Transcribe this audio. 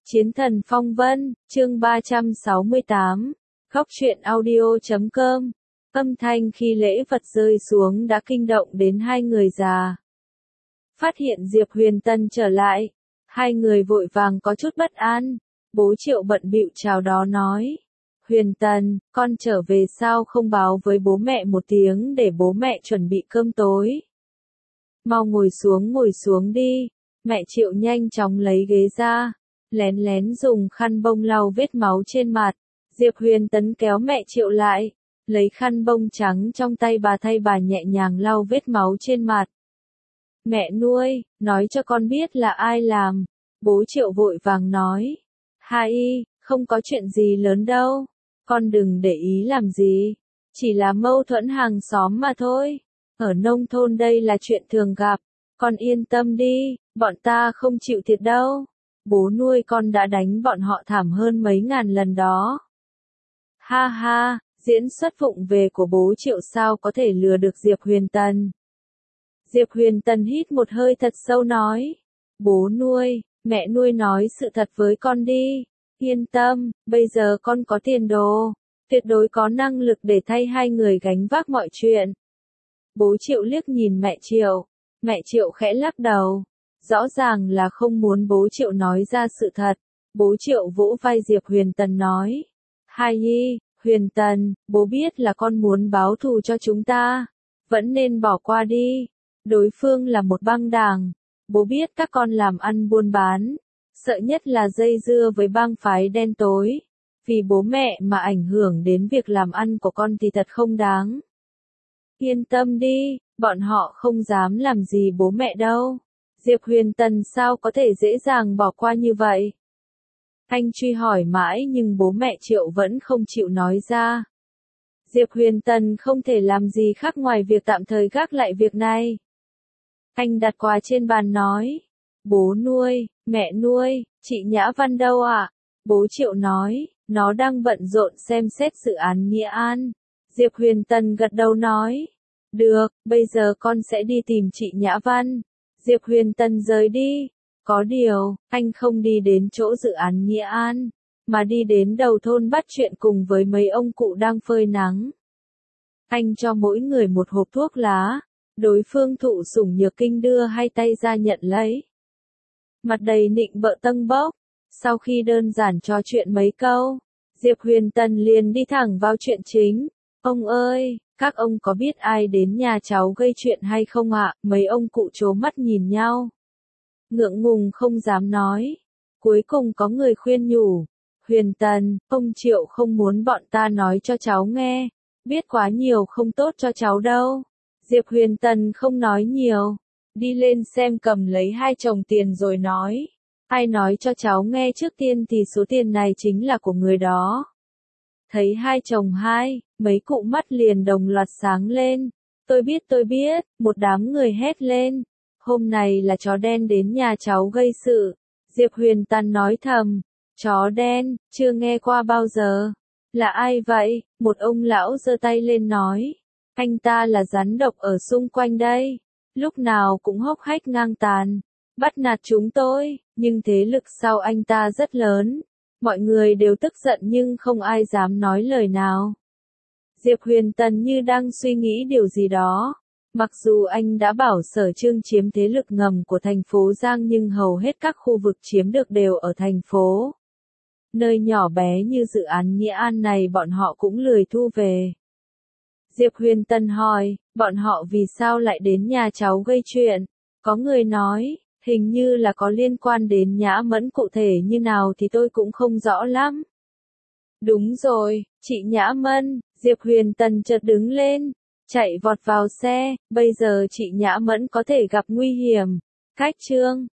Chiến thần phong vân, chương 368, khóc truyện audio.com. Âm thanh khi lễ vật rơi xuống đã kinh động đến hai người già. Phát hiện Diệp Huyền Tân trở lại, hai người vội vàng có chút bất an. Bố Triệu bận bịu chào đó nói: Huyền Tân, con trở về sao không báo với bố mẹ một tiếng để bố mẹ chuẩn bị cơm tối. Mau ngồi xuống đi. Mẹ Triệu nhanh chóng lấy ghế ra, lén lén dùng khăn bông lau vết máu trên mặt. Diệp Huyền Tân kéo mẹ Triệu lại, lấy khăn bông trắng trong tay bà thay bà nhẹ nhàng lau vết máu trên mặt. Mẹ nuôi, nói cho con biết là ai làm. Bố Triệu vội vàng nói: Hai, không có chuyện gì lớn đâu, con đừng để ý làm gì, chỉ là mâu thuẫn hàng xóm mà thôi. Ở nông thôn đây là chuyện thường gặp, con yên tâm đi, bọn ta không chịu thiệt đâu. Bố nuôi con đã đánh bọn họ thảm hơn mấy ngàn lần đó. Ha ha, diễn xuất vụng về của bố Triệu sao có thể lừa được Diệp Huyền Tân. Diệp Huyền Tân hít một hơi thật sâu nói: Bố nuôi, mẹ nuôi nói sự thật với con đi. Yên tâm, bây giờ con có tiền đồ, tuyệt đối có năng lực để thay hai người gánh vác mọi chuyện. Bố Triệu liếc nhìn mẹ Triệu khẽ lắc đầu, rõ ràng là không muốn bố Triệu nói ra sự thật. Bố Triệu vỗ vai Diệp Huyền Tân nói: Huyền Tân, bố biết là con muốn báo thù cho chúng ta, vẫn nên bỏ qua đi. Đối phương là một băng đảng, bố biết các con làm ăn buôn bán, sợ nhất là dây dưa với bang phái đen tối. Vì bố mẹ mà ảnh hưởng đến việc làm ăn của con thì thật không đáng. Yên tâm đi, bọn họ không dám làm gì bố mẹ đâu. Diệp Huyền Tân sao có thể dễ dàng bỏ qua như vậy? Anh truy hỏi mãi nhưng bố mẹ Triệu vẫn không chịu nói ra. Diệp Huyền Tân không thể làm gì khác ngoài việc tạm thời gác lại việc này. Anh đặt quà trên bàn nói: Bố nuôi, mẹ nuôi, chị Nhã Văn đâu ạ? Bố Triệu nói: Nó đang bận rộn xem xét dự án Nghĩa An. Diệp Huyền Tân gật đầu nói: Được, bây giờ con sẽ đi tìm chị Nhã Văn. Diệp Huyền Tân rời đi. Có điều, anh không đi đến chỗ dự án Nghĩa An, mà đi đến đầu thôn bắt chuyện cùng với mấy ông cụ đang phơi nắng. Anh cho mỗi người một hộp thuốc lá. Đối phương thụ sủng nhược kinh đưa hai tay ra nhận lấy. Mặt đầy nịnh bợ tâng bốc. Sau khi đơn giản trò chuyện mấy câu, Diệp Huyền Tân liền đi thẳng vào chuyện chính. Ông ơi, các ông có biết ai đến nhà cháu gây chuyện hay không ạ? Mấy ông cụ trố mắt nhìn nhau, ngượng ngùng không dám nói. Cuối cùng có người khuyên nhủ: Huyền Tân, ông Triệu không muốn bọn ta nói cho cháu nghe, biết quá nhiều không tốt cho cháu đâu. Diệp Huyền Tân không nói nhiều, đi lên xem cầm lấy 2 chồng tiền rồi nói: Ai nói cho cháu nghe trước tiên thì số tiền này chính là của người đó. Thấy 2 chồng mấy cụ mắt liền đồng loạt sáng lên. Tôi biết, một đám người hét lên. Hôm nay là chó đen đến nhà cháu gây sự. Diệp Huyền Tân nói thầm: Chó đen, chưa nghe qua bao giờ. Là ai vậy? Một ông lão giơ tay lên nói: Anh ta là rắn độc ở xung quanh đây, lúc nào cũng hốc hách ngang tàn, bắt nạt chúng tôi, nhưng thế lực sau anh ta rất lớn. Mọi người đều tức giận nhưng không ai dám nói lời nào. Diệp Huyền Tân như đang suy nghĩ điều gì đó. Mặc dù anh đã bảo Sở Trương chiếm thế lực ngầm của thành phố Giang nhưng hầu hết các khu vực chiếm được đều ở thành phố. Nơi nhỏ bé như dự án Nghĩa An này bọn họ cũng lười thu về. Diệp Huyền Tân hỏi: Bọn họ vì sao lại đến nhà cháu gây chuyện? Có người nói: Hình như là có liên quan đến Nhã Mẫn, cụ thể như nào thì tôi cũng không rõ lắm. Đúng rồi, chị Nhã Mẫn. Diệp Huyền Tân chợt đứng lên, chạy vọt vào xe. Bây giờ chị Nhã Mẫn có thể gặp nguy hiểm. Cách Trương,